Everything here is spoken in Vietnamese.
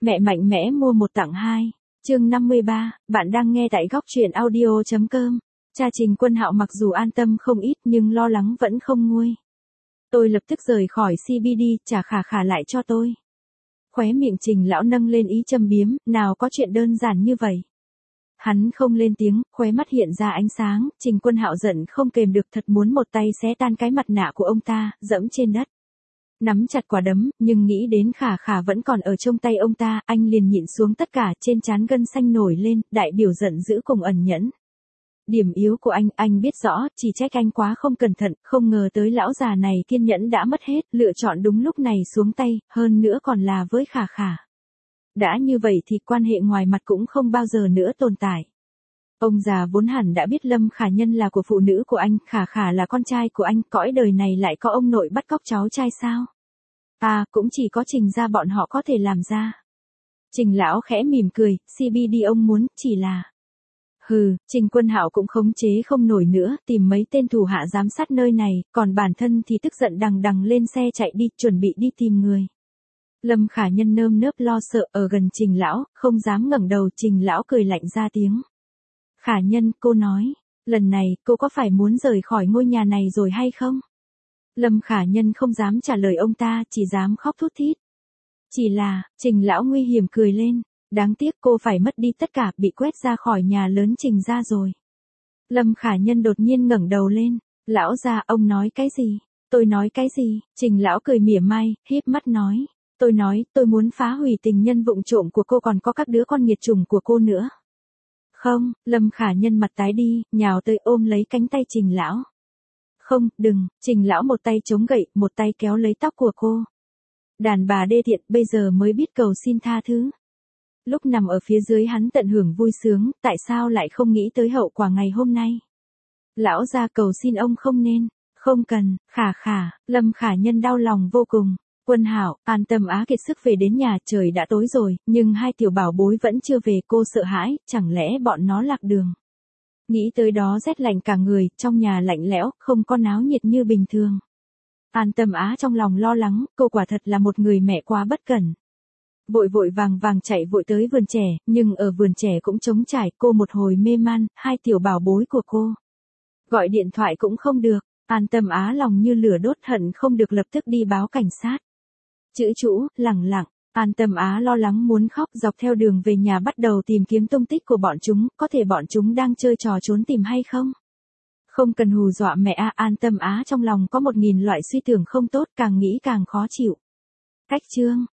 Mẹ mạnh mẽ mua một tặng hai. Chương 53, bạn đang nghe tại góc truyện audio.com. Cha Trình Quân Hạo mặc dù an tâm không ít nhưng lo lắng vẫn không nguôi. Tôi lập tức rời khỏi CBD, trả Khả Khả lại cho tôi. Khóe miệng Trình lão nâng lên ý châm biếm, nào có chuyện đơn giản như vậy. Hắn không lên tiếng, khóe mắt hiện ra ánh sáng, Trình Quân Hạo giận không kềm được, thật muốn một tay xé tan cái mặt nạ của ông ta, dẫm trên đất. Nắm chặt quả đấm, nhưng nghĩ đến Khả Khả vẫn còn ở trong tay ông ta, anh liền nhịn xuống tất cả, trên trán gân xanh nổi lên, đại biểu giận dữ cùng ẩn nhẫn. Điểm yếu của anh biết rõ, chỉ trách anh quá không cẩn thận, không ngờ tới lão già này kiên nhẫn đã mất hết, lựa chọn đúng lúc này xuống tay, hơn nữa còn là với Khả Khả. Đã như vậy thì quan hệ ngoài mặt cũng không bao giờ nữa tồn tại. Ông già vốn hẳn đã biết Lâm Khả Nhân là của phụ nữ của anh, Khả Khả là con trai của anh, cõi đời này lại có ông nội bắt cóc cháu trai sao? À, cũng chỉ có Trình gia bọn họ có thể làm ra. Trình lão khẽ mỉm cười, CBD ông muốn, chỉ là... Hừ, Trình Quân Hạo cũng khống chế không nổi nữa, tìm mấy tên thủ hạ giám sát nơi này, còn bản thân thì tức giận đằng đằng lên xe chạy đi, chuẩn bị đi tìm người. Lâm Khả Nhân nơm nớp lo sợ ở gần Trình lão, không dám ngẩng đầu, Trình lão cười lạnh ra tiếng. Khả Nhân, cô nói, lần này cô có phải muốn rời khỏi ngôi nhà này rồi hay không? Lâm Khả Nhân không dám trả lời ông ta, chỉ dám khóc thút thít. Chỉ là, Trình lão nguy hiểm cười lên, đáng tiếc cô phải mất đi tất cả, bị quét ra khỏi nhà lớn Trình gia rồi. Lâm Khả Nhân đột nhiên ngẩng đầu lên, lão gia, ông nói cái gì? Tôi nói cái gì? Trình lão cười mỉa mai, híp mắt nói, tôi muốn phá hủy tình nhân vụng trộm của cô, còn có các đứa con nghiệt chủng của cô nữa. Không, Lâm Khả Nhân mặt tái đi, nhào tới ôm lấy cánh tay Trình lão. Không, đừng, Trình lão một tay chống gậy, một tay kéo lấy tóc của cô. Đàn bà đê tiện, bây giờ mới biết cầu xin tha thứ. Lúc nằm ở phía dưới hắn tận hưởng vui sướng, tại sao lại không nghĩ tới hậu quả ngày hôm nay? Lão gia cầu xin ông không nên, không cần, Khả Khả, Lâm Khả Nhân đau lòng vô cùng. Quân Hạo, an tâm á, kiệt sức về đến nhà, trời đã tối rồi, nhưng hai tiểu bảo bối vẫn chưa về, cô sợ hãi, chẳng lẽ bọn nó lạc đường. Nghĩ tới đó rét lạnh cả người, trong nhà lạnh lẽo, không có náo nhiệt như bình thường. An tâm á trong lòng lo lắng, cô quả thật là một người mẹ quá bất cẩn. Vội vội vàng vàng chạy vội tới vườn trẻ, nhưng ở vườn trẻ cũng trống trải, cô một hồi mê man, hai tiểu bảo bối của cô. Gọi điện thoại cũng không được, An tâm á lòng như lửa đốt, hận không được lập tức đi báo cảnh sát. Chữ chũ, lẳng lặng, An tâm á lo lắng muốn khóc, dọc theo đường về nhà bắt đầu tìm kiếm tung tích của bọn chúng, có thể bọn chúng đang chơi trò trốn tìm hay không? Không cần hù dọa mẹ a, An tâm á trong lòng có 1000 loại suy tưởng không tốt, càng nghĩ càng khó chịu. Cách chương